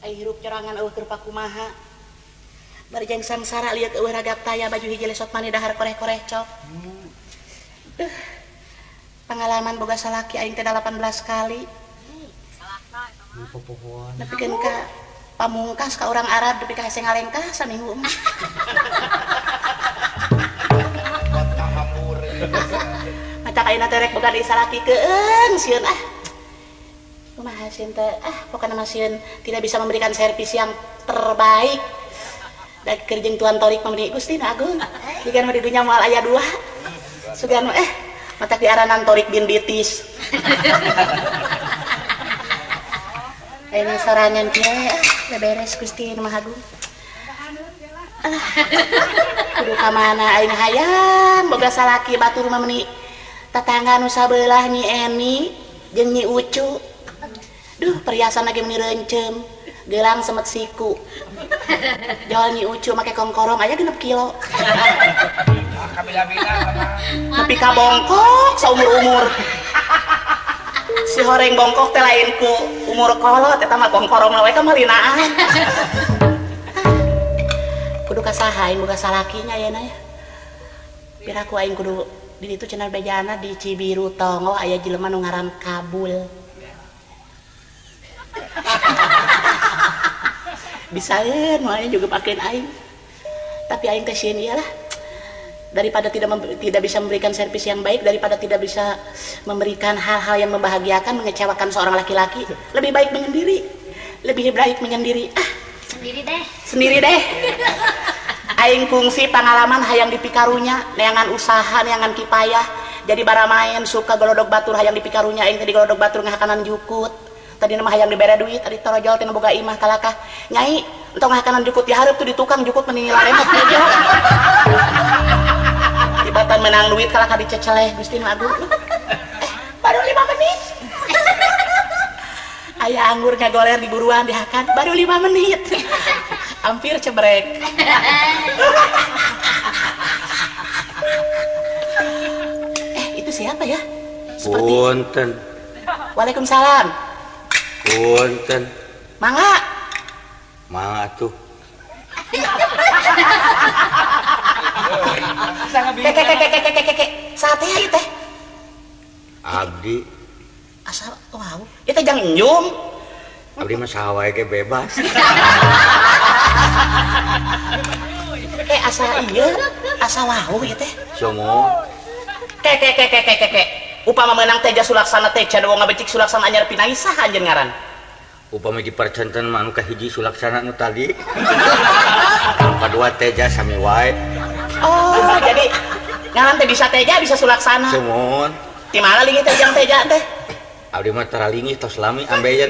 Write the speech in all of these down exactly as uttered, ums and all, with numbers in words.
Ai hirup corangan eueuh keur pakumaha. Bari jang sangsara liat eueuh ragap taya baju hiji lesot mani dahar koreh-koreh cok. Hmm. Duh. Pengalaman boga salaki aing teh delapan belas kali. Salaka eta mah. Popohoan. Nepikeun ka pamungkas ka urang Arab depi ka hese ngalengkah saminggu mah. Macak ayeuna teh rek boga di salakikeun sieun ah. Kumaha sieun teh ah pokona mah sieun tidak bisa memberikan servis yang terbaik. Da keur jeung tuan Torik pamri Gusti na Agung. Jika mah di dunya moal aya dua. Sugan eh matak diaranan Torik bin Bitis. Ayeuna sorangan kieu ah beres Gusti nu Maha Agung. Ah. Kudu ka mana aing hayang boga salaki batur mah meuni tatangga nu sabelah Nyi Eni jeung Nyi Ucu. Duh perhiasan lagi meuni reuncem, gelang semet siku. Jol Nyi Ucu make kongkorong aya genep kilo. Kabila-bila nepi ka bongkok saumur-umur. Si horeng bongkok teh lain ku umur kolot eta mah kongkorong we ka malinaan. Kudu kasaha aing boga salakinya ayeuna ya. Piraku aing kudu di ditu cenah bejana di Cibiru Tongo aya jelema nu ngaran Kabul. Bisaeun moalnya juga pakein aing. Tapi aing teh sieun iyalah. Daripada tidak tidak bisa memberikan servis yang baik, daripada tidak bisa memberikan hal-hal yang membahagiakan, mengecewakan seorang laki-laki, lebih baik menyendiri. Lebih baik menyendiri. Ah, sendiri deh. Sendiri deh. Aing kungsi pengalaman hayang dipikarunya, neangan usaha, neangan kipayah. Jadi bara main suka golodog batur hayang dipikarunya aing teh di golodog batur ngahakanan jukut. Tadi nama hayang dibere duit, tadi torojol tina boga imah kalakah. Nyai, entong ngahakanan jukut di hareup tuh di tukang jukut mending laremot aja. Tibatan menang duit kalakah diceceleh Gusti nu Agung. Eh, baru lima menit. Aya anggur ngagoler di buruan dihakan, baru lima menit. Hampir cebrek. Eh, itu siapa ya? Seperti... Punten. Waalaikumsalam. Punten. Mangga. Mangga tuh. Keke keke keke keke keke. Sate ieu teh. Abdi. Asal wow. Ieu teh jang nyung. Abdi mah saha wae ge bebas. Eh asa ieu, asa wau ieu teh. Songo. Keke keke keke keke. Upama menang teja sulaksana teh can wong ngabecik sulaksana anyar pinangi saha anjeun ngaran? Upama dipercanten mah anu kahiji sulaksana nu tadi. Kadua teja sami wae. Oh, jadi ngaran teh bisa teja bisa sulaksana. Sumun. Ti mana linggih teh jang teja teh? Abdi mah tara linggih tos lami ambeien.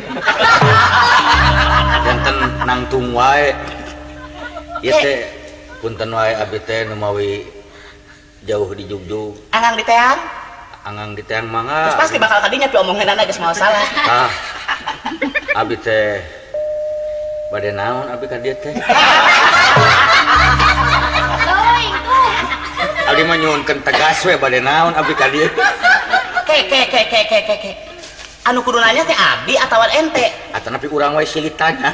Janten nangtung wae. Ieu teh punten wae abdi teh nu mawi jauh di Jugjug. Angang di teang? Angang di teang mangga. Terus pasti bakal kadinya pi omongeunana geus moal salah. Ah. Abi teh bade naon abi ka dieu teh? Abi mah nyuhunkeun tegas we bade naon abi ka dieu. Ke ke ke ke ke ke ke. Anu kudu nanya teh abdi atawa ente? Atuh napi urang wae silih tanya.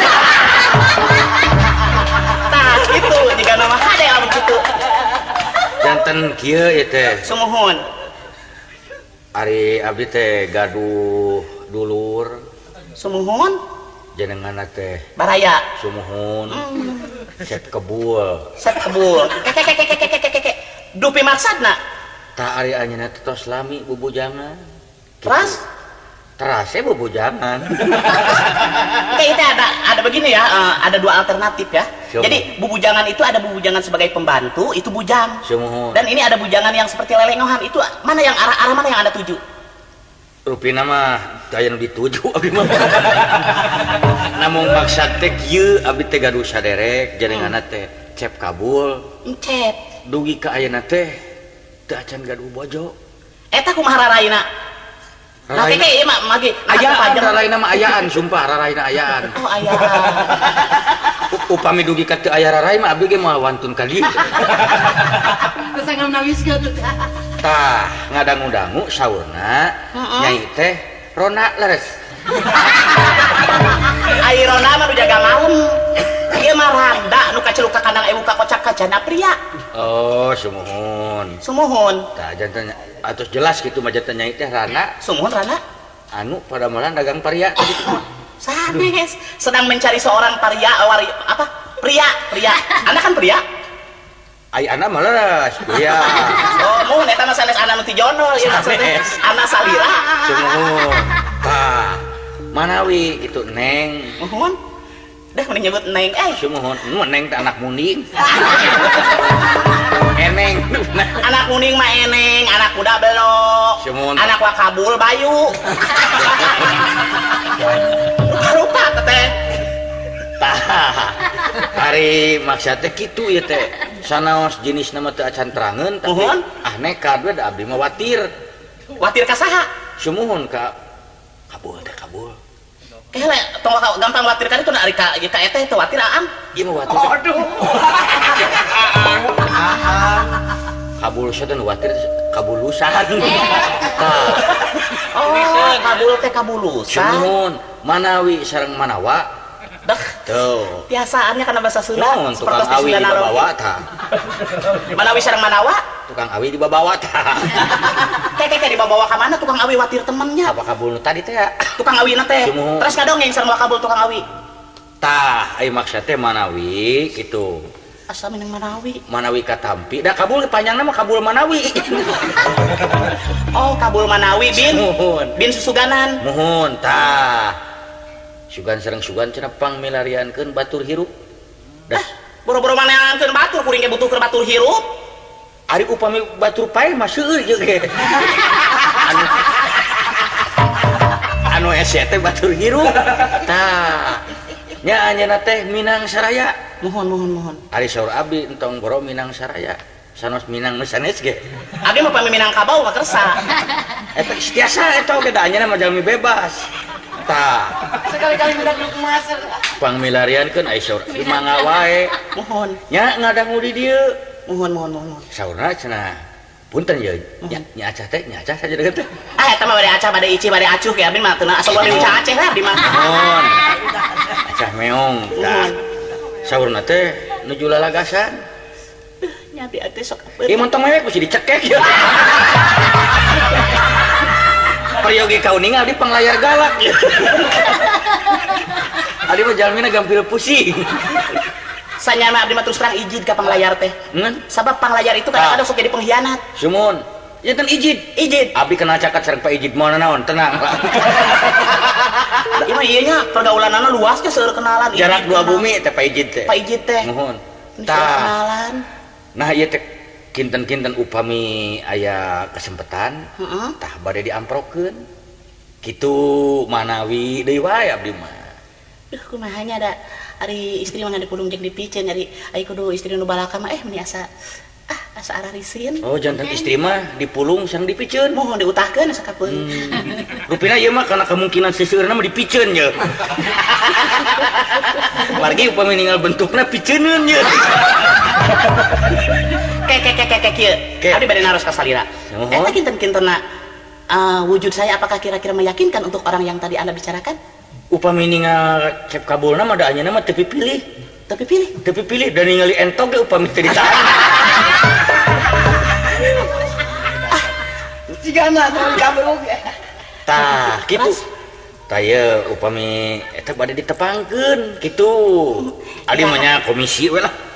Tah kitu jiga nama hade anu kitu. Janten kieu ieu teh. Sumuhun. Ari abdi teh gaduh dulur. Sumuhun. Jenenganna teh Baraya. Sumuhun. Mm. Sep kebul. Sep kebul. Keke keke keke keke keke. Dupi maksadna. Tak ari anjeunna teh tos lami bubujangan. Teras? Terase bubujangan. Oke, itu ada ada begini ya, uh, ada dua alternatif ya. Sumuhun. Jadi bubujangan itu ada bubujangan sebagai pembantu, itu bujang. Sumuhun. Dan ini ada bujangan yang seperti lelengohan, itu mana yang arah arah mana yang Anda tuju? Rupina mah daya nu dituju abdi mah. Namun maksud teh kieu abdi teh gaduh saderek jenenganna teh cep kabul. Cep. Dugi ka ayeuna teh teu acan gaduh bojo. Eta kumaha raraina? Nah keke ieu mah mage ayaan raraina mah ayaan sumpah raraina ayaan. Oh ayaan. Upami dugi ka teu aya rarai mah abdi ge moal wantun ka dieu. Kesangam nawiskeun. Tah ngadangu-dangu saurna nyai teh Rona leres. Ai Rona mah macana pria. Oh sumuhun Sumuhun. tah jantan atus jelas gitu mah jantan nyai teh Rana Sumuhun Rana. anu pada malah dagang paria tadi mah Sanes sedang mencari seorang paria wari apa? Pria, pria. Anda kan pria? ai anak malah ya Oh, mun eta mah sanes anak nu ti jondol ieu maksudnya. Anak salira. sumuhun tah manawi gitu neng Muhun. Dah mending nyebut neng eh. sumuhun nu neng teh anak munding eneng Anak kuning mah eneng, anak kuda belok. Sumuhun. Anak wakabul bayu. Rupa teteh. tah hari maksudnya gitu ya teh sanaos jenis nama teu acan terangeun tapi Muhun. ah nekat we da abdi mah watir Watir ka saha? sumuhun ka kabul teh kabul Eh le, tong waka- gampang watir kan itu na ari ka ieu ka eta teh watir aam. ieu mah watir teh Aduh. kabul saya teh nu watir kabulusan tah Oh, kabul teh kabulusan. sumuhun manawi sareng manawa Dah, tuh biasaannya karena bahasa Sunda. naon tukang seperti awi Sunda di Naro. babawa tah Manawi sareng manawa? tukang awi di babawa tah Kayak kayak dibawa ka mana tukang awi watir temennya. apa kabul nu tadi teh ya Tukang awi na teh. Sumuhun. Terus ngadongeng sareng wakabul tukang awi. tah ai maksudna teh manawi gitu Asa minang manawi. manawi katampi da kabul panjang nama kabul manawi Oh, kabul manawi bin. muhun Bin susuganan. muhun tah sugan sareng sugan cenah pangmilariankeun batur hirup dah Boro-boro mana angkeun batur kuring ge butuh keur batur hirup. ari upami batur pae mah seueur jeung ge anu anu ese teh batur hirup tah nya anjeunna teh Minang Saraya Mohon mohon mohon. ari saur abdi entong boro Minang Saraya sanos Minang nu sanes ge Abi mah pamiminang kabau mah kersa. eta tiasa eta oge da anjeunna mah jalmi bebas tah Sekali-kali minta duduk emas. pangmilariankeun ai saur abdi mangga wae Mohon. nya ngadangu di dieu Mohon mohon mohon. saurna cenah punten ya nya nya acah teh nya acah saja deukeut teh Ah eta mah bade acah bade ici bade acuh ge abi mah teu asa bade ucah aceh lah abi mah. mohon acah meong tah Mohon. saurna teh nuju lalagasan Nya abi atuh sok. ieu montong mewek mesti dicekek ya Peryogi kauning abdi panglayar galak ya abdi mah jalmina gampil pusing Sanya mah abdi mah terus terang ijid ka panglayar teh. ngan Sabab panglayar itu kadang-kadang sok jadi pengkhianat. sumun janten ijid Ijid. abdi kena cakat sareng Pak Ijid moal naon tenang lah Ieu mah ieu nya pergaulanana luas ge seueur kenalan. jarak Ijid dua kenal. bumi teh Pak Ijid teh Pak Ijid teh. mohon Seueur tah kenalan. nah ieu teh kinten-kinten upami aya kesempatan Heeh. tah bade diamprokeun kitu manawi deui wae abdi mah Duh kumahanya ada ari istri mah dipulung jeung dipiceun ari ai kudu istri nu balaka mah eh meni asa ah asa ararisin. oh jantan istri mah dipulung sareng dipiceun Mohon diutahkeun asa kapeun. hmm. rupina ieu mah kana kemungkinan seseueurna mah dipiceun ye margi upami ninggal bentukna piceuneun ye Kek kek kek kek kieu. Ke. Abdi bade naros ka salira. Mohon. Eta kinten-kintena uh, wujud saya apakah kira-kira meyakinkan untuk orang yang tadi Anda bicarakan? upami ninggal cep kabulna mah da anjeunna mah teu pipilih Tapi pilih. teu pipilih dan ningali entok ge upami teu ditahan Cigana tuh kabruk. tah kitu Mas. tah ieu upami eta bade ditepangkeun kitu adi mah nya komisi we lah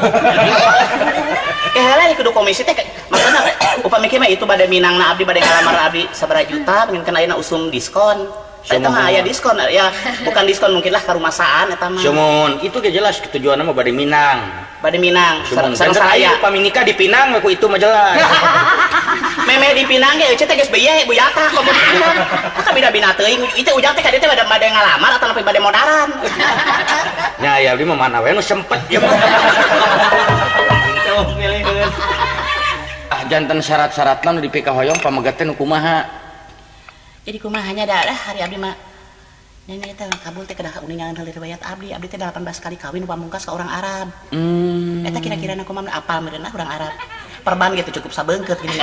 Eh lah kudu komisi teh maksudna upami kieu mah itu bade minangna abdi bade ngalamar abdi sabaraha juta pengen kana ayeuna usum diskon. Eta mah aya diskon ya bukan diskon mungkin lah karumasaan eta mah. Sumun, itu ge jelas tujuanna mah bade Minang. Bade minang Sumun, sareng saya saya. upami nikah di Pinang we ku itu mah jelas. Meme di Pinang ge euceut teh geus beye buyata komo di Pinang. Ka bida-bina teuing itu ujang teh ka dieu teh bade bade ngalamar atawa bade modaran. Nya aya abdi mah mana we nu sempet ya. Tuh milihkeun. Ah janten syarat-syaratna nu dipika hoyong pamagat teh nu kumaha? Jadi kumahanya dah dah hari abdi mah nenek teh kabul teh kedah uningan heuli riwayat abdi abdi teh delapan belas kali kawin pamungkas ka orang Arab. Hmm. Eta kira-kira na kumaha apal meureunna urang Arab. Perban gitu cukup sabeungkeut gini.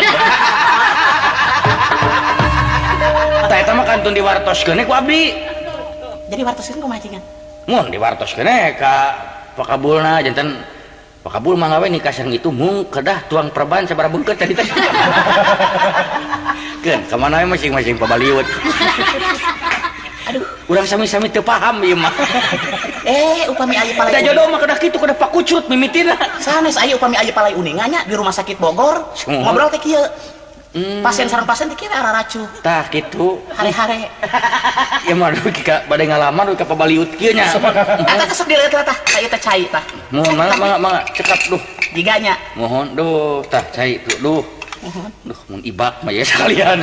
Tah eta mah kantun diwartoskeun ku abdi. Jadi wartoskeun kumaha cingan? Mun diwartoskeun ka pakabulna janten Pak Kabul manggawe nikah sang itu mung kedah tuang perban sabaraha beungkeut tadi teh. Keun kamana we masing-masing pabaliut. Aduh, urang sami-sami teu paham ieu mah. Eh, upami aya palai. Da jodoh mah kedah kitu kedah pakucut mimitina. Sanes aya upami aya palai uningan nya di rumah sakit Bogor. Ngobrol teh kieu. Hmm. Pasien sareng pasien dikira arah racu. Tah kitu. Hare-hare. Ya mah duh ka bade ngalaman duh ka pabaliut kieu nya. Eta kesep dileut tah, aya teh cai tah. Mohon mangga mangga mangga cekap duh. Jiganya. Mohon duh tah cai tuh duh. Mohon. Duh mun ibak mah ya sekalian.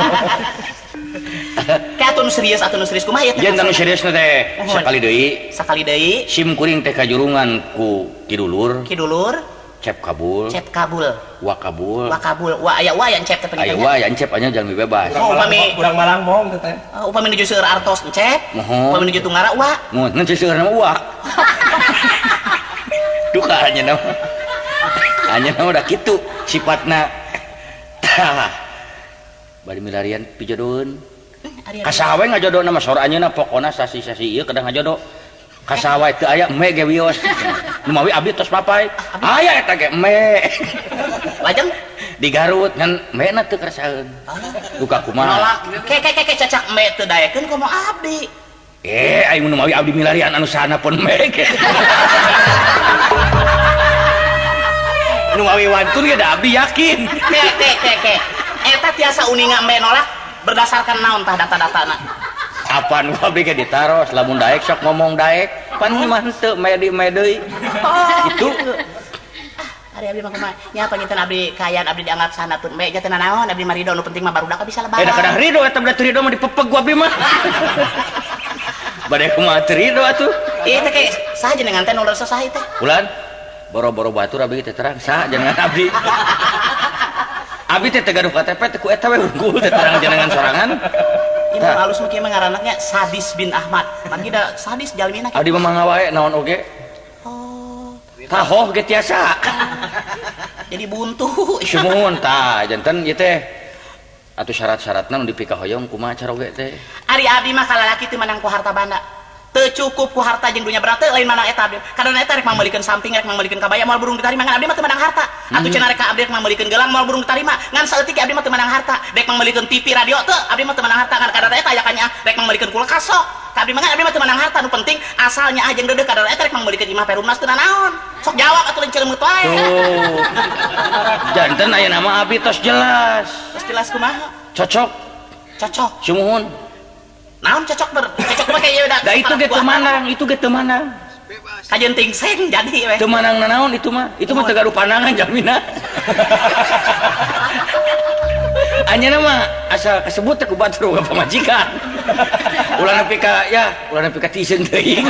Kayak atuh nu serius atuh nu serius kumaha ieu teh? Yen anu serius teh sakali deui. Sakali deui. Sim kuring teh kajurungan ku kidulur. Kidulur. Cep kabul. Cep kabul. Wa kabul. Wa kabul. Wa aya wa yang cep teh Aya wa yang cep anya jalmi bebas. Oh, upami urang malang moong teh. Uh, upami nuju seueur artos cep. Mohon. Upami nuju tunggara wa. Mun nu seueur nama wa. Duka anya nama. Anya nama da kitu sifatna. Tah. Bari milarian pijodoeun. Kasaha we ngajodoh nama sora anjeunna pokona sasi-sasi ieu kedah ngajodoh. Kasaha teu aya eme ge wios. Nu mawi abdi tos papai. Aya eta ge eme. Lajeng di Garut ngan emena teu karasaeun. Duka kumaha? Nolak. Ke ke ke cacak eme teu daekeun komo abdi. Eh, aing nu mawi abdi milarian anu sana pun eme ge. Nu mawi wantun ge da abdi yakin. Ke ke ke ke. Eta tiasa uninga eme nolak berdasarkan naon tah data-datana. Apaan abdi ge ditaros lamun daek sok ngomong daek pan mah teu medi medeuy. Itu Ari abdi mah kumaha? Nya panginten abdi kayaan abdi dianggap sana tun me nya teu naon abdi mah ridho nu penting mah barudak bisa lebaran. Eh da kadang ridho eta berarti ridho mah dipepeg ku abdi mah. Bade kumaha teu ridho atuh. Ieu teh ke saha jenengan teh nu rasa saha teh? Ulan boro-boro batur abdi teh terang saha jenengan abdi. Abdi teh teu gaduh K T P teh ku eta we unggul teh terang jenengan sorangan. Ieu mah halus mah kieu mah ngaranna Sadis bin Ahmad. Manggi da sadis jalmina. Abdi mah mangga wae naon oge. Oh. Tahoh ge tiasa. Jadi buntu. Sumuhun tah janten ieu teh atuh syarat-syaratna nu dipika hoyong kumaha cara oge teh. Ari abdi mah kalalaki teu menang ku harta banda. Teu cukup ku harta jeung dunya berarti lain manang eta abdi. Kadang eta rek mameuliikeun samping rek mameuliikeun kabaya moal burung ditarima ngan abdi mah teu menang harta. Atuh cenah rek abdi rek mameuliikeun gelang moal burung ditarima ngan saeutik abdi mah teu menang harta. Rek mameuliikeun T V radio teu abdi mah teu menang harta ngan kadang eta aya kanya rek mameuliikeun kulkas sok. Abdi mah abdi mah teu menang harta nu penting asalnya aja jeung deudeuh kadang eta rek mameuliikeun imah perumnas teu naon. Sok jawab atuh lain ceuleumut wae. Tuh. Janten aya nama abdi tos jelas. Tos jelas kumaha? Cocok. Cocok. Sumuhun. Naon cocok ber cocok mah kayak udah. Da itu ge teu manang, itu ge teu manang. Kajeun tingseng jadi we. Teu manang nanaon itu mah. Itu mah teu gaduh pandangan jamina. Anyana mah asa kasebut teh ku batur ka pamajikan. Ulah nepi ka ya, ulah nepi ka tiseun teuing.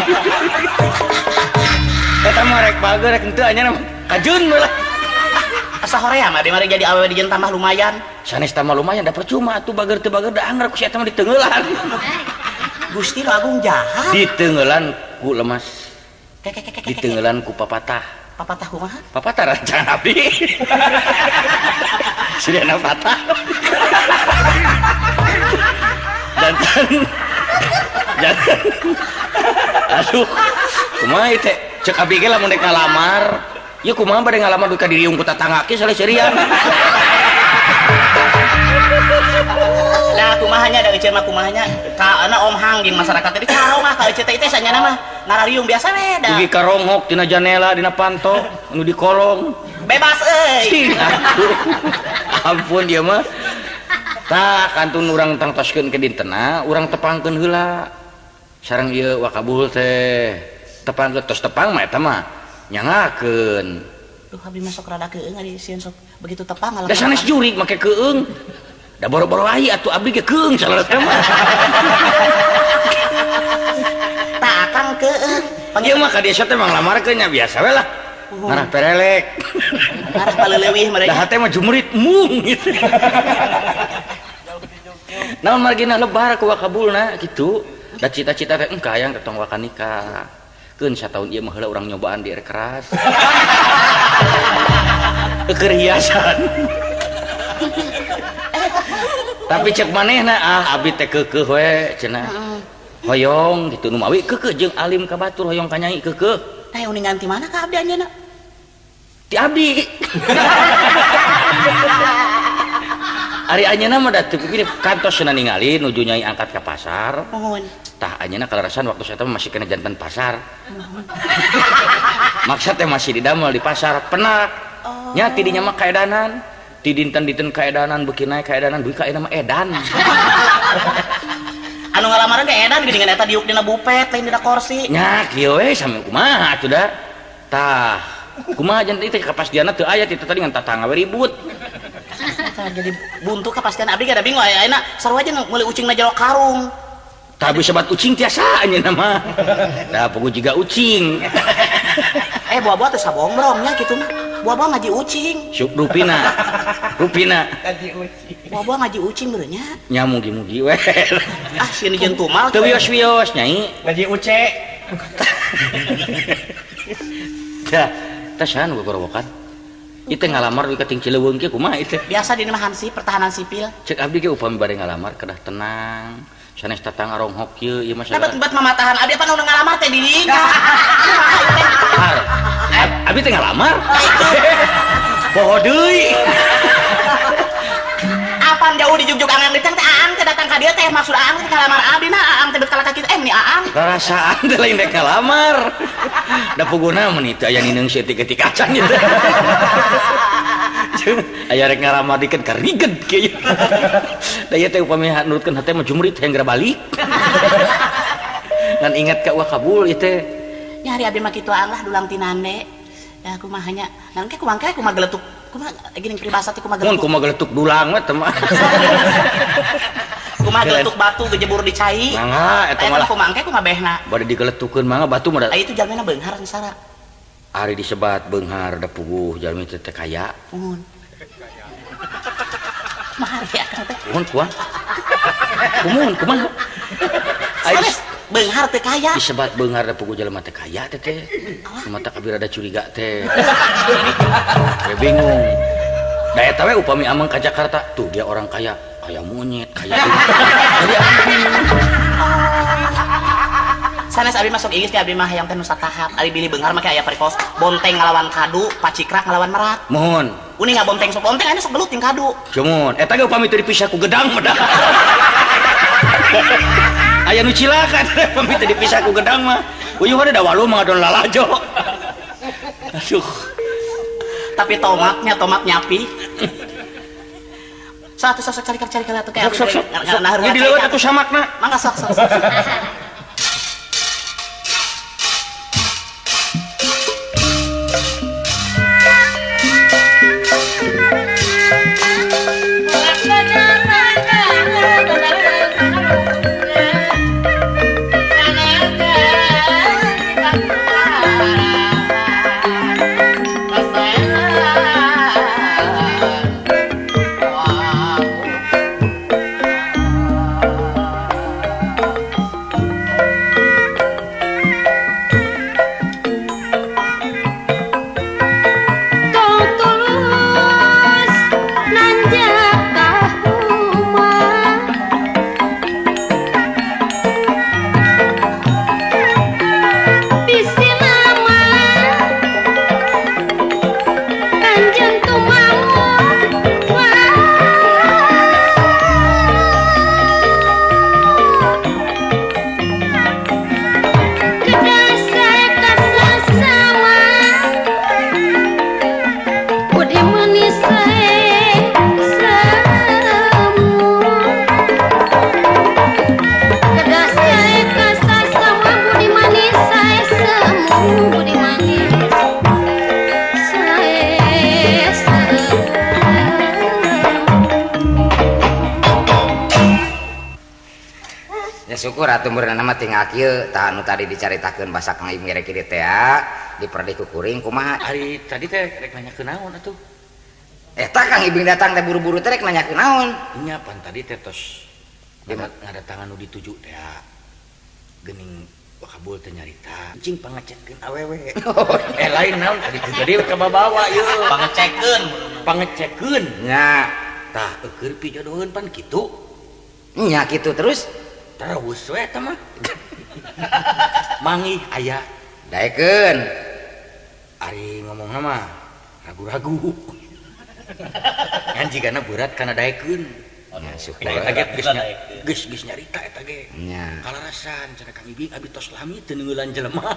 Eta mah rek bager rek henteu anyana mah kajeun we lah. Asa horea mah di mari jadi awewe di tambah lumayan. Sanes tambah lumayan da percuma atuh bager teu bager da anggar ku si eta mah diteungeulan. Gusti nu agung jahat. Diteungeulan ku lemas. Kek kek kek. Diteungeulan ku papatah. Papatah kumaha? Papatah rancang abdi. Sidana patah. Jantan. Jantan. Aduh. Kumaha ieu teh? Ceuk abdi ge lamun dek ngalamar. Ya kumaha bade ngalamar duka diriung ku tatangga ke saleh serian. Nah kumahanya da euceun mah kumahanya ka ana Om Hang jeung masyarakat teh carong ah ka euceun teh teh sanyana mah narariung biasa we da. Dugi karonghok dina janela dina panto anu di kolong. Bebas euy. Ampun dia mah. Tah kantun urang tangtoskeun ke dintenna, urang tepangkeun heula. Sareng ieu wakabul teh. Tepangkeun tos tepang mah eta mah nyangakeun. Duh abdi mah sok rada keueung ari sieun sok begitu tepang da sanes jurig make keueung. Da boro-boro ahi atuh abdi ge keueung saleureut mah. Tah akang keueung. Ieu mah ka dieu teh mah nglamarkeun nya biasa we lah. Ngarah perelek. Ngarah paleleuwih mereka. Da hate mah jumrit mung gitu. Naon margina lebar ku wakabulna kitu. Da cita-cita teh engka hayang tong waka nikah. Keun sataun ieu mah heula urang nyobaan di air keras. Keur hiasan. Tapi cek manehna ah abdi teh keukeuh we cenah. Hoyong gitu nu mawi keukeuh jeung alim ka batur hoyong ka nyai keukeuh. Tah uningan ti mana ka abdi anjeunna? ti abdi. Ari anjeunna mah da teu gini kantos cenah ningali nuju nyai angkat ka pasar. Nuhun. Tah anjeunna kalarasan waktu saya masih kena jantan pasar. Maksud teh masih didamel di pasar penak. Oh. Nya tidinya mah kaedanan. Ti dinten-dinten kaedanan beuki nae kaedanan duit ka mah edan. Anu ngalamaran ge edan geuningan eta diuk dina bupet lain dina kursi. Nya kieu we sami kumaha atuh da. Tah, kumaha jantan teh kapastianna teu aya ti tadi ngan tatangga we ribut. Jadi buntu kepastian abdi gak ada bingung ayeuna sarua aja mulai ucingna jero karung. Tapi sebat ucing tiasa anjeunna mah. Da pugu jiga ucing. Eh buah-buah teh sabombromnya kitu mah. Buah-buah ngaji ucing. Syuk rupina. Rupina. Ngaji ucing. Buah-buah ngaji ucing beurnya. Nya mugi-mugi we. Ah sieun jeung tumal. Teu wios-wios nyai. Ngaji uce. Da, teh sahan gogorowokan. Itu ngalamar di keting Cileweung kieu kumaha itu? Biasa di mah Hansip pertahanan sipil. Cek abdi ge upami bade ngalamar kedah tenang. Sanes tatang aronghok kieu ieu mah Dapat buat mamatahan abdi apa nu ngalamar teh di dieu. Abdi teh ngalamar. Poho deui. Apaan jauh di jugjug angan diteng teh aang teh datang ka dieu teh maksud aang teh ngalamar abdi na aang teh beut ka kitu eh ni aang. Rasaan teh lain dek ngalamar. Da puguna mun itu aya nineung seutik-eutik acan ieu teh. Aya rek ngalamar dikeun kariged kieu. Da ieu teh upami nurutkeun hate mah jumrit hengra balik. Ngan ingat ka ulah kabul ieu teh. Nya hari abdi mah kitu aang lah dulang tinande. Ya kumaha nya. Ngan ke kumaha ke kumaha geletuk. Kumaha geuning peribahasa teh kumaha Mun geletuk. kumaha geletuk dulang mah teh mah. Kumaha geletuk batu gejebur di cai. Mangga eta malah kumaha engke kumaha behna. bade digeletukeun mangga batu mah da. Aya itu jalmena beunghar sara. Ari disebat beunghar da puguh jalmi teh teh kaya. Nuhun. Mahar ya kan teh. Kumaha kuah? Kumaha kumaha? Sanes beunghar teh kaya. Disebat beunghar da puguh jalma teh kaya teh teh. Mata kabir ada curiga teh. We bingung. Da eta we upami amang ka Jakarta, tuh dia orang kaya, kaya monyet, kaya ini. Jadi Sanes abi masuk ieu teh abi mah hayang teh nu satahap. Ari bilih beunghar make aya paripos bonteng ngalawan kadu, pacikrak ngalawan merak. mohon. Uni ngabonteng sok bonteng aya sok gelut ting kadu. Cumun, eta ge upami teu dipisah ku gedang mah da. Aya nu cilaka teh upami teu dipisah ku gedang mah. Uyuh ada da walu mah ngadon lalajo. Aduh. Tapi tomatnya tomat nyapi. Satu sok cari cari cari atuh kayak Sok sok sok. Ini dilewat atuh samakna. Mangga sok sok sok. Syukur atuh meureunna mah tinggal kieu tah anu tadi dicaritakeun basa Kang Ibing rek kieu teh diperdi ku kuring kumaha Ari tadi teh rek nanyakeun naon atuh? Eta Kang Ibing datang teh buru-buru teh rek nanyakeun naon? Nya pan tadi teh tos ngadatangan nu dituju teh geuning wakabul teh nyarita. Cing pangecekeun awewe. Eh lain naon tadi tadi ka babawa ieu. Pangecekeun. Pangecekeun. Nya Tah eukeun pijodoheun pan kitu. nya kitu terus Terus we eta mah. Mangi aya daekeun ari ngomongna mah ragu-ragu kan jigana berat karena daekeun nya syukur eta ge geus geus geus nyarita eta ge nya kalarasan cenah Kang Ibing abi tos lami teu neungeulan jelema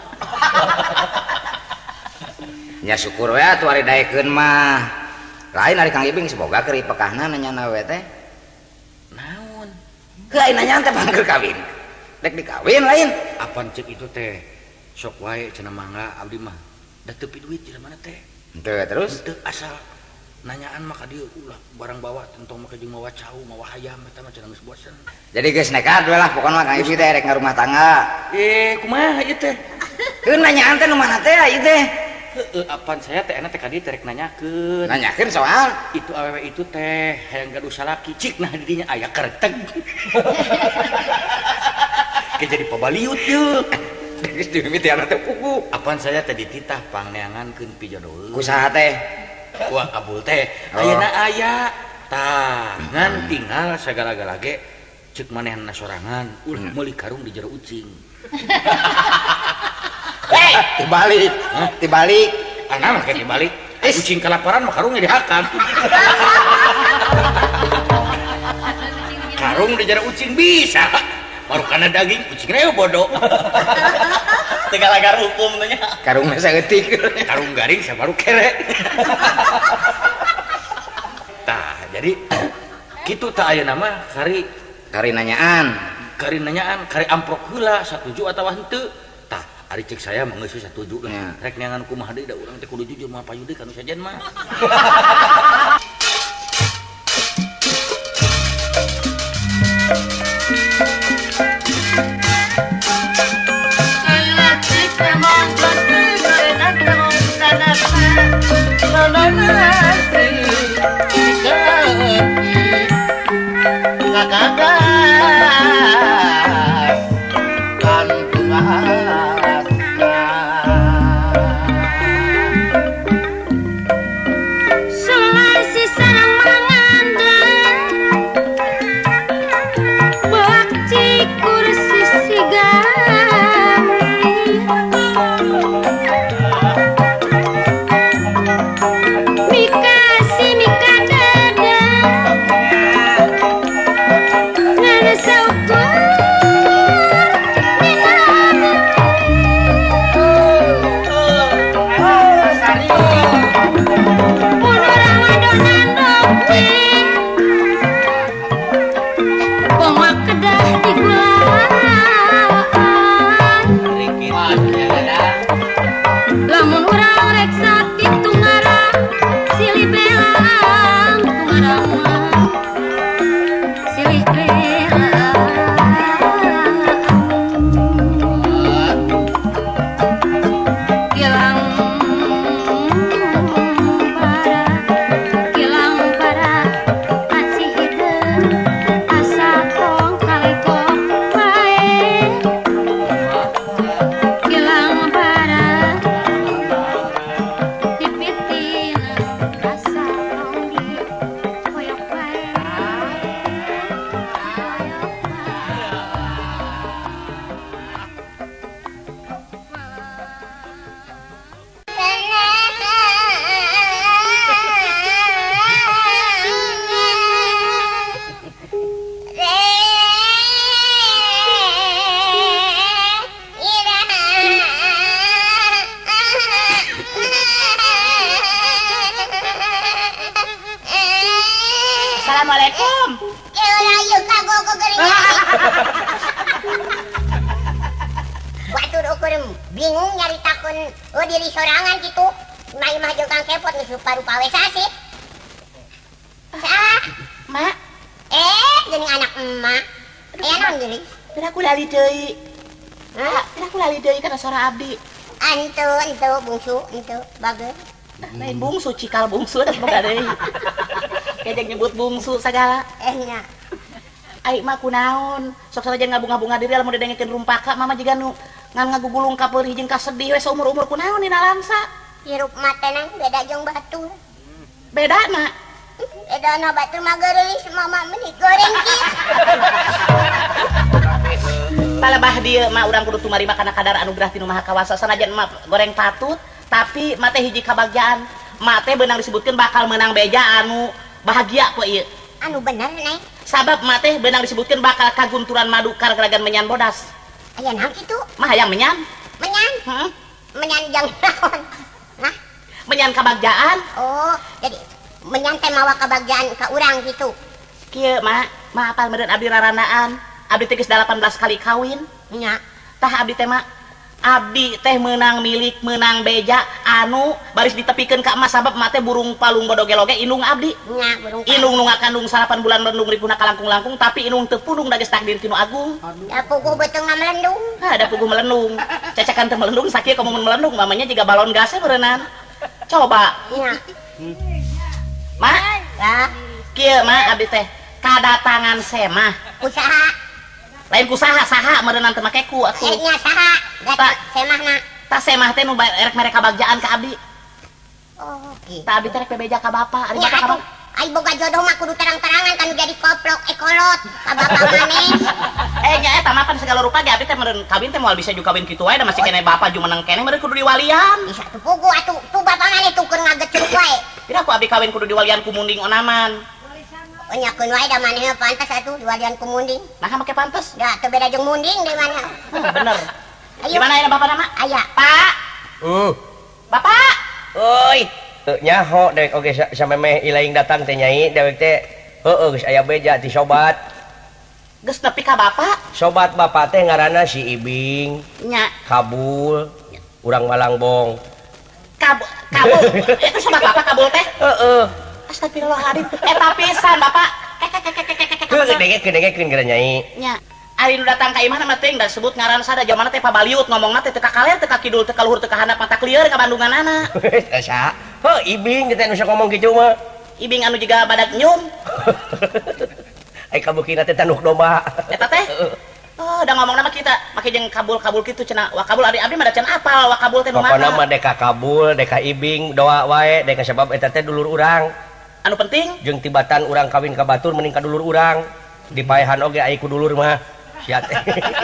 nya syukur we atuh ari daekeun mah lain ari Kang Ibing semoga keur pekahna nanyana we teh naon heuh aya nanyaan teh bangker kawin rek dikawin lain apan ceuk itu teh sok wae cenah mangga abdi mah da teu pi duit jelema teh henteu terus teu asal nanyaan maka dia ulah barang bawa tentang maka jeung mawa cau mawa hayam eta mah cenah geus bosen jadi geus nekat we lah pokona Kang Ibing teh rek ngarumah tangga eh kumaha ieu teh heuh nanyaan teh nu mana teh ieu teh heueuh apan saya teh enak teh ka dieu teh rek nanyakeun nanyakeun soal itu awewe itu teh hayang gaduh salaki cik nah di dinya aya kerteg ke jadi pabaliut yeuh geus dimimiti anak teh pugu apan saya teh dititah pangneangankeun pijodoh kusaha teh kuah kabul teh ayeuna aya tah ngan tinggal sagala-gala ge ceuk manehna sorangan ulah meuli karung di jero ucing hei dibalik dibalik ana mah ke dibalik ucing kelaparan mah karungnya dihakan karung di jero ucing bisa baru kana daging ucing reo bodoh tinggal agar hukum tanya karung mah saeutik karung garing sabaru kere tah jadi kitu tah ayeuna mah kari kari nanyaan kari nanyaan kari amprok heula satuju atawa henteu tah ari cek saya mah geus satuju lah rek neangan kumaha deui da urang teh kudu jujur mah payu deui kanu sajen mah Assalamualaikum. Eh, ayo kagok ke gering. Waktu ukur bingung nyaritakeun oh diri sorangan kitu. Mai mah jeung Kang Kepot geus rupa-rupa we sasih. Salah, Mak. eh geuning anak emak. Aya naon geuning? Teu aku lali deui. Hah, teu aku lali deui kana sora abdi. Antu, antu bungsu, antu bageus. Lain bungsu cikal bungsu da boga deui. Kejek nyebut bungsu sagala. Eh nya. Ai mah kunaon? Sok saja ngabunga-bunga diri lamun didengekeun rumpaka mama jiga nu ngan ngagugulung ka peulih jeung ka sedih we saumur-umur kunaon dina langsa. Hirup mata nang beda jeung batur. Beda na. Beda na batur mah geureus mama meuni goreng kieu. Palebah dieu mah urang kudu tumarima kana kadar anugerah ti Nu Maha Kawasa sanajan mah goreng patut tapi mah teh hiji kabagjaan mate benang disebutkan bakal menang beja anu bahagia kok iya anu bener nih sabab mate benang disebutkan bakal kagunturan madu kargeragan menyan bodas aya naon kitu mah hayang menyan menyan hmm? menyan jang naon nah menyan kabagjaan oh jadi menyan teh mawa kebahagiaan ka urang gitu kieu mah mah apal meureun abdi rarandaan abdi teh geus delapan belas kali kawin nya tah abdi teh mah abdi teh menang milik menang beja anu baris ditepikeun ka emas sabab mah teh burung palung bodoge-loge indung abdi nya burung indung nu ngakandung salapan bulan melendung ripuna kalangkung-langkung tapi indung teu pundung da geus takdir tinu agung da puguh beuteung ngamelendung ha da puguh melendung cecekan teu melendung sakieu komo mun melendung mamanya jiga balon gas beureunan coba nya mah ya kieu mah abdi teh kadatangan semah usaha lain ku saha saha meureunan teu make ku atuh eh nya saha Tak. semahna tah semah teh nu erek mereka bagjaan ka abdi oh gitu tah abdi teh rek bebeja ka bapa ari nya bapa ka atuh ai boga jodoh mah kudu terang-terangan kan jadi koplok ekolot ka bapa maneh eh nya eta mah pan segala rupa ge abdi teh meureun kawin teh moal bisa ju kawin kitu wae da masih kene bapa ju menang kene meureun kudu diwalian bisa tuh puguh atuh tuh bapa maneh tuh keur ngagecuk wae pira ku abdi kawin kudu diwalian ku munding onaman nyakeun wae da maneh pantes atuh diwalian ku munding nah make pantes da teu beda jeung munding deui mana hmm, bener ayo gimana ya bapak nama aya pak Hmm. bapak Oi. Teu nyaho dek oge sa- samemeh ilaing datang teh nyai dewek teh heueuh geus aya beja ti sobat. geus nepi ka bapak Sobat bapak teh ngaranna si Ibing, nya Kabul, urang Malangbong. kabul kabul itu sobat bapak kabul teh Heeh. astagfirullahaladzim eta pisan bapak Heuh gedegekeun gedegekeun gara nyai. nya ari nu datang ka imah mah teh da sebut ngaran sada jamana teh pabaliut ngomongna teh teu ka kaler teu ka kidul teu ka luhur teu ka handap mata klieur ka Bandunganana Asa. Heuh Ibing teh nu sok ngomong kitu mah. ibing anu juga badak nyum Ai kabukina teh tanuk domba. eta teh oh da ngomongna mah kita make jeung kabul-kabul kitu cenah wa kabul ari abdi mah da can apal wa kabul teh nu Pokona mana mah deka Kabul, deka Ibing, doa wae, deka sebab eta teh dulur urang. anu penting Jeung tibatan urang kawin ka batur mending ka dulur urang. Dipaehan oge ai ku dulur mah. Sia teh.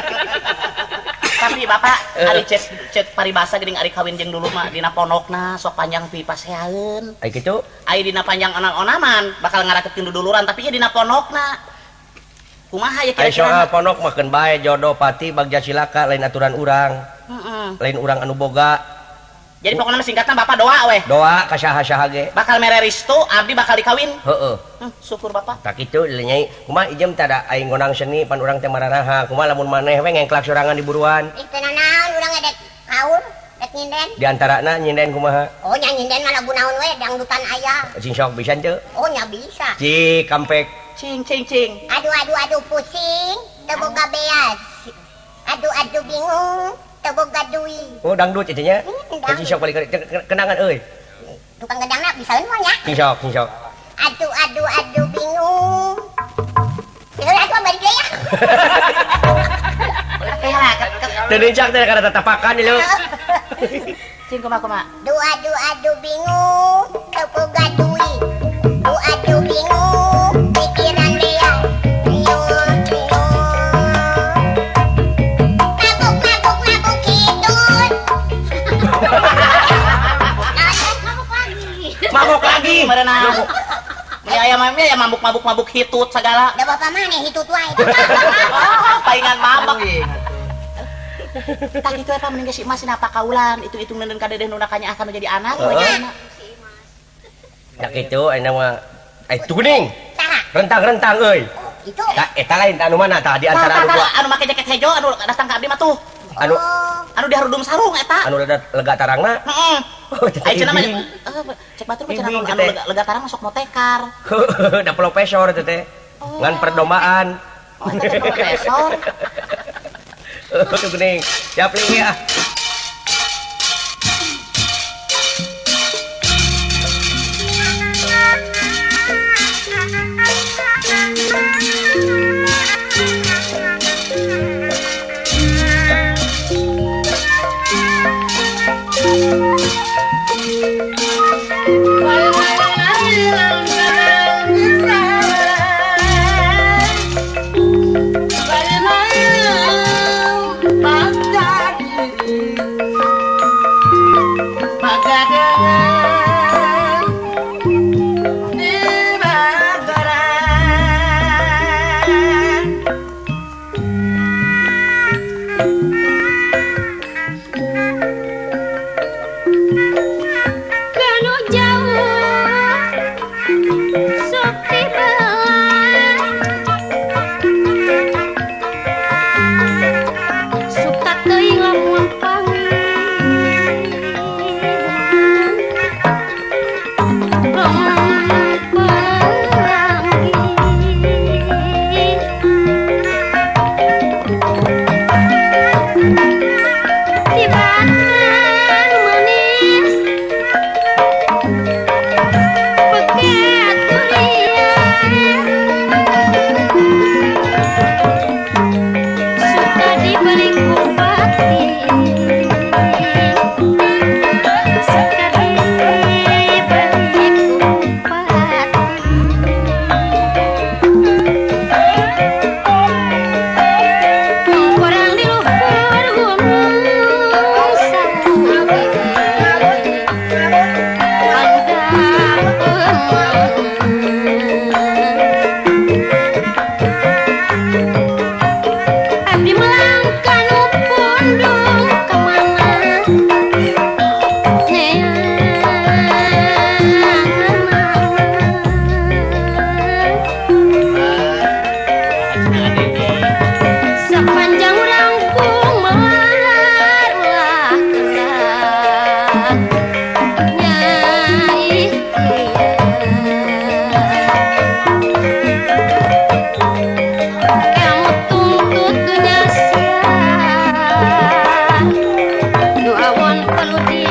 tapi bapak ari cek cek paribasa geuning ari kawin jeung dulu mah dina pondokna sok panjang pi pasehaeun Ai kitu. ai dina panjang onang-onaman bakal ngaraketin duduluran tapi ieu dina pondokna kumaha ya Ai soal kira-kira pondok mah keun bae jodoh pati bagja silaka lain aturan urang, heeh lain urang anu boga. jadi pokoknya singkatna bapak doa weh Doa ka saha-saha ge. bakal mere restu abdi bakal dikawin Heeh. hmm, syukur bapak Tak kitu nyai. Kumaha ijem teh ada aing ngonang seni pan urang teh mararaha. Kumaha lamun maneh we ngengklak sorangan di buruan. itu naon urang edek kaur dek nyinden Di antarana nyinden kumaha? oh nya nyinden mah lagu naon we dangdutan aya Sing sok bisa teu? oh nya bisa Ci kampek. cing cing cing aduh aduh aduh pusing teu boga beas aduh aduh bingung teu boga duit Oh dangdut itu nya. Hmm, Sing sok balik kenangan euy. tukang gedangna bisa we nya Sing sok, sing sok. aduh aduh aduh bingung itu aku balik deui ya eh lah ke- ke- Teu dincak teh kana tatapakan ieu. cing kumaha kumaha aduh aduh aduh bingung teu boga duit aduh aduh bingung pikiran dia bingung bingung mabuk mabuk mabuk hidut mabuk lagi Mabok lagi. merenang ya aya mah ya mabuk-mabuk mabuk hitut segala da bapak mana hitut wae oh palingan mabuk tak itu apa mending si emas apa kaulan itu itu neun ka dedeh nu nakanya akan jadi anak Heeh. bagaimana Tak kitu ayeuna mah ai tuning. saha Rentang-rentang euy. itu Tah eta lain anu mana tah di antara anu dua. anu make jaket hejo anu datang ka abdi mah tuh Anu oh anu diharudum sarung eta anu lega, lega tarangna. heeh Oh, teh ai cenah mah ibing. eh, cek batur mah cenah Ibing, anu teh. lega, lega tarang masuk motekar Da profesor teh teh. Ngan perdomaan. oh eta teh profesor Tuh geuning. Siap li ya.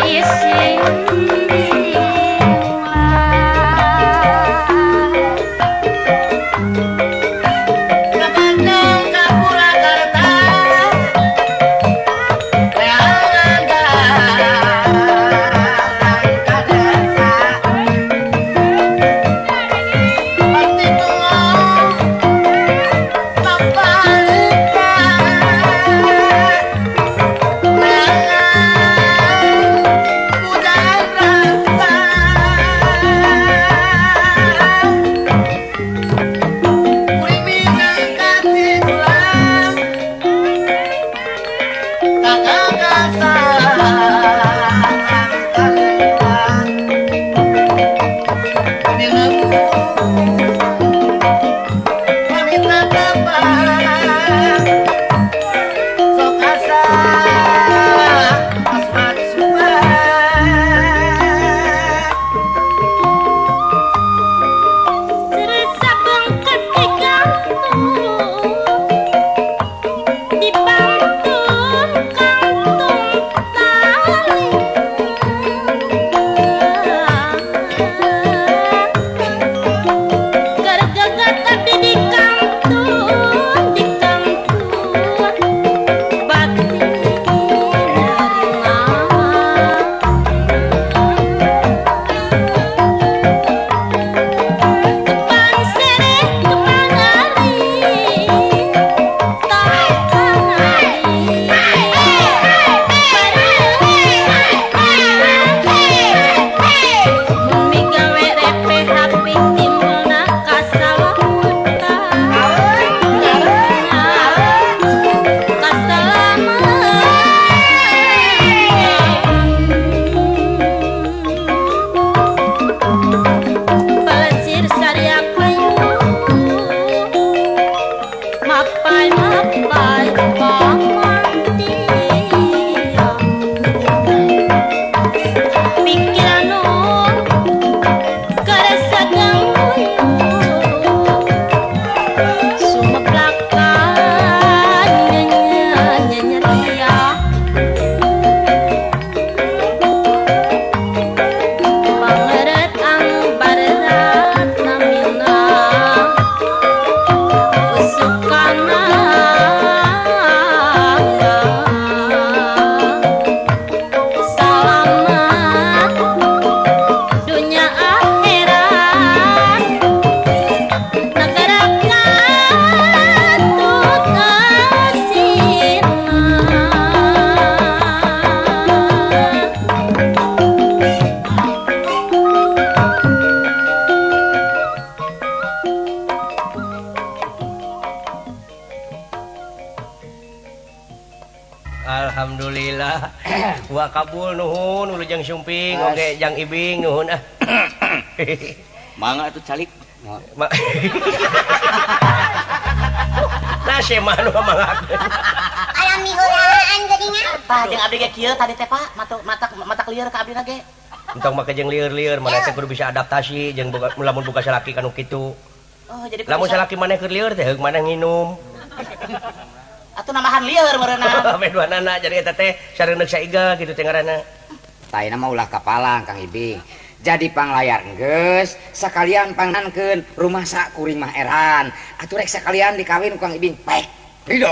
Alhamdulillah. Wa kabul nuhun ulu jang sumping oge jang ibing nuhun ah. Mangga atuh calik. Ma- Nasi mah nu manggakeun. Alami heulaan geuningan. Tah jeung abdi ge kieu tadi teh Pak, mata mata mata lieur ka abdi ge. Entong make jeung lieur-lieur mana teh kudu bisa adaptasi jeung boga lamun boga salaki kanu kitu. Oh, jadi Lamun salaki maneh keur lieur teh heug maneh nginum. Atuh nambahan lieur meureunna. Ame duanana jadi eta teh sareuneuh saiga kitu teh ngaranna. Taina mah ulah kapalang Kang Ibing. Jadi panglayar geus sakalian pangankeun rumah sak kuring mah eran. Atuh rek sakalian dikawin Kang Ibing. Baik. Ridho.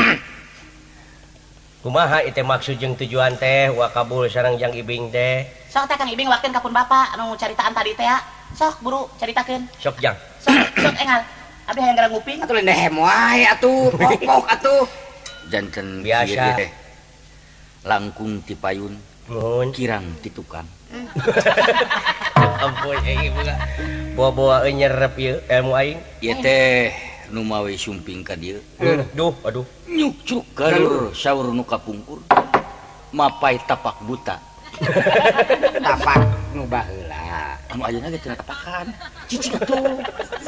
Kumaha ieu teh maksud jeung tujuan teh wa kabul sareng jang ibing teh? Sok teh Kang Ibing wakeun ka pun Bapak anu caritaan tadi teh ya. Sok buru caritakeun. Sok jang. Sok sok engal. Abdi hayang gara nguping. Atuh lendehem wae atuh, pok-pok atuh. Janten biasa teh langkung ti payun, nuhun kirang ti tukang. Ampun euy boga bawa-bawa nyerep ieu ilmu aing. Ieu teh nu mawe sumping ka dieu. Duh, aduh. Nyukcuk galur saur nu kapungkur. Mapai tapak buta. Tapak nu baheula. Anu ayeuna ge teu tapakan. Cicing atuh.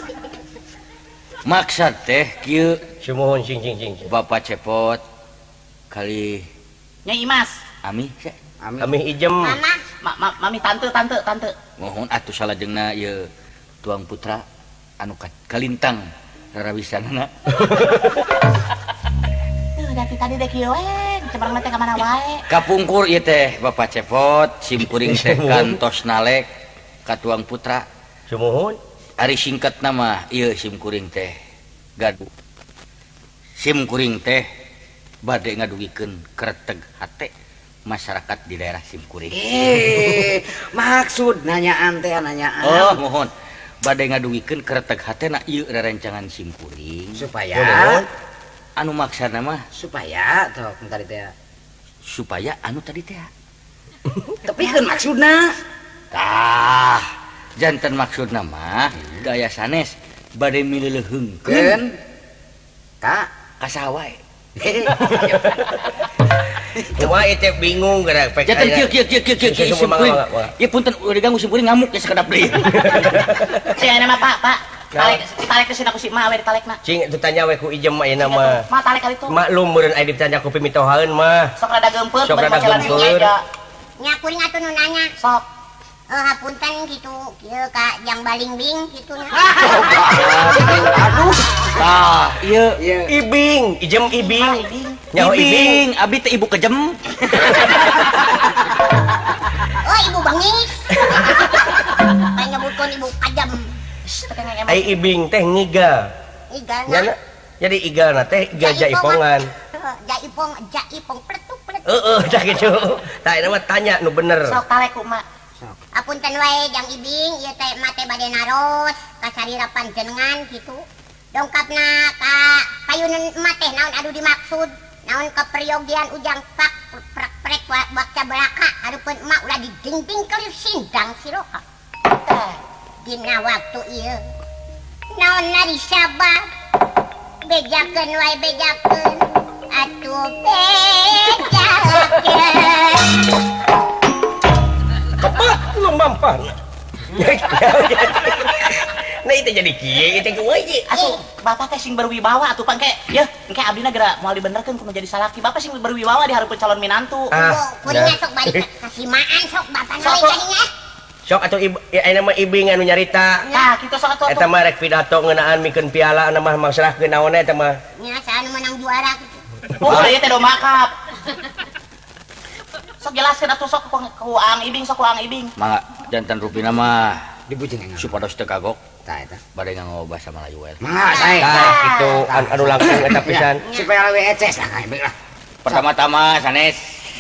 Maksud teh kieu Sumuhun cing cing cing. Bapak Cepot kali Nyai Imas. Ami se. Amin. Kami ijem. Mama, Ma, ma, mami tante tante tante. Mohon atuh salajengna ieu tuang putra anu ka- kalintang rarawisanana. Tuh dari tadi deh kieu we. cebarang teh ka mana wae. Kapungkur ieu teh Bapak Cepot, simkuring teh kantos nalek ka tuang putra. Sumuhun. Ari singkat nama ieu simkuring teh gaduh. Simkuring teh bade ngadugikeun kereteg hate masyarakat di daerah Simkuring. Eh, maksud nanyaan teh nanyaan. Oh, mohon. Bade ngadugikeun kereteg hatena ieu rerencangan Simkuring. Supaya Anu maksana mah supaya tok tadi teh. supaya anu tadi teh. Tepikeun maksudna. Tah, janten maksudna mah gaya sanes bade mileuleungkeun Kak, kasawae. Cuma itu bingung gerak pek. Janten kieu kieu kieu kieu kieu Simkuring. Ieu punten udah diganggu Simkuring ngamuk ya sakedap deui. Si nama Pak, Pak. Tarik tarik ke sini aku si Ma we ditalekna. Cing itu tanya we ku ijem mah ieu mah. Ma tarik kali itu. Maklum meureun aya ditanya ku pimitohaeun mah. Sok rada geumpeur Sok rada geumpeur. Nya kuring atuh nu nanya. Sok. Eh hapunten gitu, kieu ka jang baling-bing kitu nya. aduh. Tah, ieu Ibing, ijem ibing. Nyaho ibing. ibing, abi teh ibu kejem. Oh, ibu bangis. Kayak nyebutkeun ibu kajam. Ai ibing teh ngiga. Igana. Nyana jadi igalna teh iga jaipongan. Jaipong, jaipong pletuk pletuk. Heeh, tah kitu. Tah eta mah tanya nu bener. Sok talek ku Ma. Apunten wae jang ibing ieu teh mate bade naros ka sarirapan jenengan gitu. Dongkapna ka payunan mate naon adu dimaksud. Naon keperyogian ujang pak prek prek bakca belaka hareupeun emak ulah didingding keur sindang siroha. Teh dina waktu ieu naon nari sabar bejakeun wae bejakeun atuh bejakeun. Apa lu mampar? Nah itu jadi kieu itu ku we. Atuh, Bapak teh sing berwibawa atuh pangke. Yeuh, engke abdina geura moal dibenerkeun kudu jadi salaki. Bapak sing berwibawa di hareupeun calon minantu. Ah, kuringan sok balik kasimaan sok bapak Sok, nawe sok. kadinya. Sok atuh ibu aya mah ibing anu nyarita. Nah, kitu sok atuh. Eta mah rek pidato ngeunaan mikeun piala anu mah mangsarahkeun naon eta mah. Nya saanu menang juara gitu. Oh, ieu teh domba cup. Sok jelaskeun atuh sok ku ku Ang Ibing sok ku Ang Ibing. Mangga jantan rupina mah Dibujeng enggak? supados teu kagok Tah eta. bade nganggo basa Melayu we. Mangga sae. Tah kitu an- anu langsung eta pisan. Supaya lewe eces lah kayak lah. Pertama-tama sanes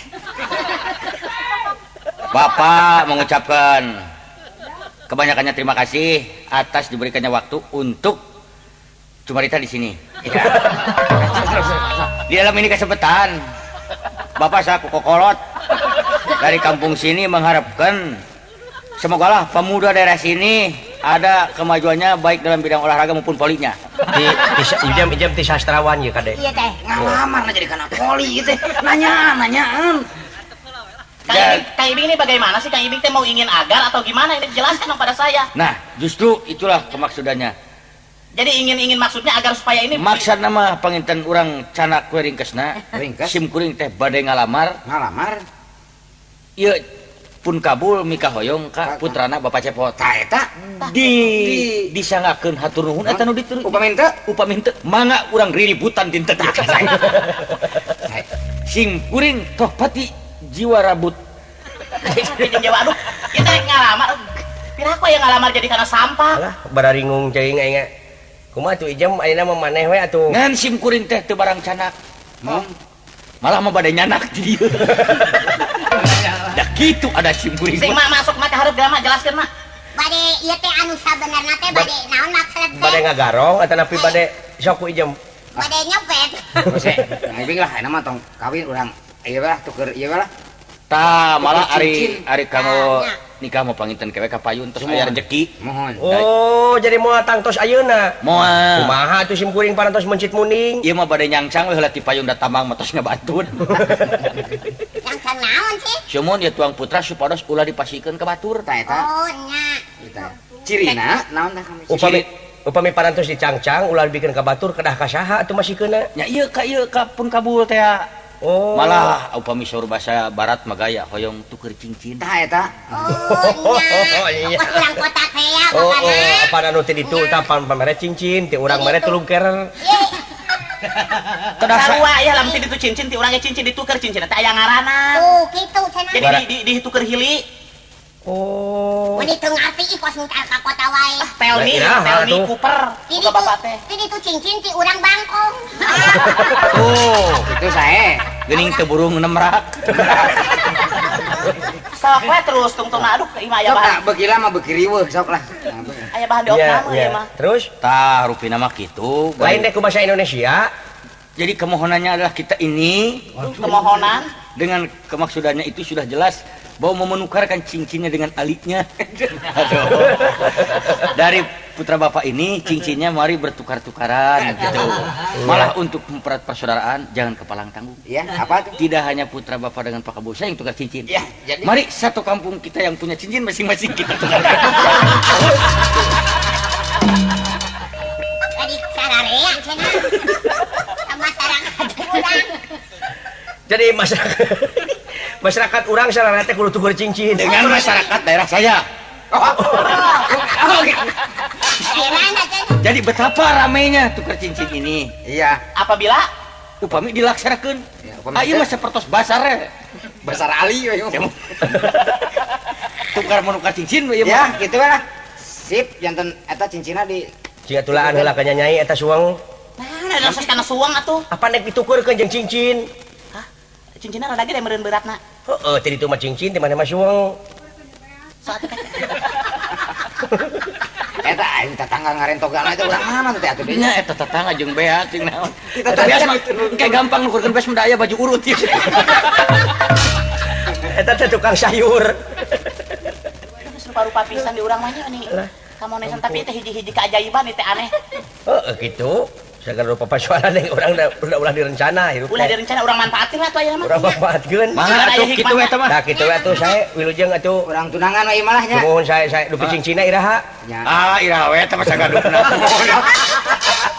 Bapak mengucapkan kebanyakannya terima kasih atas diberikannya waktu untuk cumarita di sini. Di dalam ini kesempatan Bapak saya kokolot dari kampung sini mengharapkan semogalah pemuda daerah sini ada kemajuannya baik dalam bidang olahraga maupun polinya. Di ijem ijem ti sastrawan ye kade. Iya teh. Ngalamar na jadi kana poli gitu. Nanya, nanyaan. Kang Ibing, Kang Ibing ini bagaimana sih Kang Ibing teh mau ingin agar atau gimana? Ini jelaskan dong pada saya. Nah, justru itulah kemaksudannya. Jadi ingin-ingin maksudnya agar supaya ini Maksud nama panginten urang canak kue ringkesna Ringkes? simkuring teh bade ngalamar Ngalamar. ieu pun kabul mika hoyong ka putrana Bapak Cepot. Tah eta Di disangakeun hatur nuhun eta nu diturun. upami teu Upami teu mangga urang riributan dinten ieu. Simkuring toh pati jiwa rabut. Jeung Jawa aduh, kita rek ngalamar. Piraha yang ngalamar jadi karena sampah. Alah bararingung ceuing aing. Kumaha tuh ijem ayeuna mah maneh we atuh. Ngan simkuring teh teu barang canak. Hmm. Malah mah bade nyanak di dieu. Da kitu ada simkuring. Sing mah masuk mah hareup geura mah jelaskeun mah. Bade ieu teh anu sabenerna teh bade naon maksud Bade teh? ngagarong eta napi bade sok ku ijem. Bade nyopet. Ose, ngibing lah enak mah tong kawin urang ieu lah tuker ieu lah. Tah malah Tuker ari cincin. ari kanggo Ah, nikah mau panginten kewe ka payun terus Semua. aya rezeki. Mohon. Oh, jadi moal tangtos ayeuna. Moal. Kumaha tuh simkuring parantos mencit muning. Ieu mah bade nyangsang we heula ti payun da tamang mah tos ngabatun. Yang sang naon sih? Seumun ieu tuang putra supados ulah dipasikeun ka batur. Tah eta. Oh nya. Eta. Cirina naon tah kami? Upami upami parantos dicangcang ulah bikin ka batur kedah ka saha atuh masikeunna. Nya ieu ka ieu ka pun kabul teh. Oh. Malah upami saur basa barat mah gaya hoyong tuker cincin. Tah eta. Oh nya. Pokos urang kota teh ya Oh, pokona. oh, apa anu teh ditu tah pan pamere cincin, ti urang mere tulung kerer. Ye. sarua ya lamun ti ditu cincin ti urang ge cincin dituker cincin teh aya ngaranna. Tuh, kitu cenah. Jadi di di dituker hili. Oh. Mun itu ngarti kos mutar ka kota wae. Pelni, Nah, pelni tuh. Cooper. Ti Buka bapak teh. Ti ditu cincin ti urang Bangkong. Oh, Itu saya. geuning teu burung nemrak. Sok we terus tungtungna aduh ieu mah aya Sok bahan. lah, beki lah mah beki riweuh sok lah. Nah, be- Aya bahan di Iya, opname iya. ieu mah. Terus Tah rupina mah kitu. lain deh ku bahasa Indonesia. Jadi kemohonannya adalah kita ini Kemohonan dengan kemaksudannya itu sudah jelas bahwa mau menukarkan cincinnya dengan aliknya. Aduh. Dari putra bapak ini cincinnya mari bertukar-tukaran gitu. Malah untuk mempererat persaudaraan jangan kepalang tanggung. Iya, apa tuh? Tidak hanya putra bapak dengan Pak Kabusa yang tukar cincin. Ya, jadi Mari satu kampung kita yang punya cincin masing-masing kita tukarkan. Jadi sararea cenah. Sama masyarakat urang. Jadi masyarakat masyarakat orang sarana teh kudu tuker cincin. Dengan masyarakat daerah saya. Daerahna cenah. Jadi betapa ramainya tukar cincin ini. iya. apabila Upami dilaksanakan. Ya, upami Ayo teh. mah sapertos basar ya. Besar Ali we. Tukar menukar cincin we Ya, mah. gitu lah. Sip, janten eta cincinna di Jika tulaan heula ka nyai eta suang. nah ada sos kana suang atuh. Apa nek ditukerkeun jeung cincin? Hah? Cincinna rada gede meureun beratna. Heeh, teh ditu mah cincin teh mana mah suang. Soat teh. eta aing tetangga ngarentogana itu urang mana teh atuh Nya dinya. eta tetangga jeung beak jeung naon. Kita Eta beas tanya mah kayak gampang nukurkeun beas mendaya baju urut ya. Eta teh tukang sayur. Terus rupa-rupa pisan di urang mah nya nih. Kamonesan tapi teh hiji-hiji keajaiban teh aneh. Heeh kitu. Sagar rupa pasuanan yang orang udah udah ulah direncana hirup. Ulah direncana urang manfaatin atuh aya mah. Urang manfaatkeun. Mangga Aya atuh hikmahna. kitu we eta mah. Nah kitu we atuh saya wilujeng atuh. Urang tunangan we malah nya. Mohon saya saya dupi cincinna iraha. Nya. Ah, iraha we eta mah sagadukna.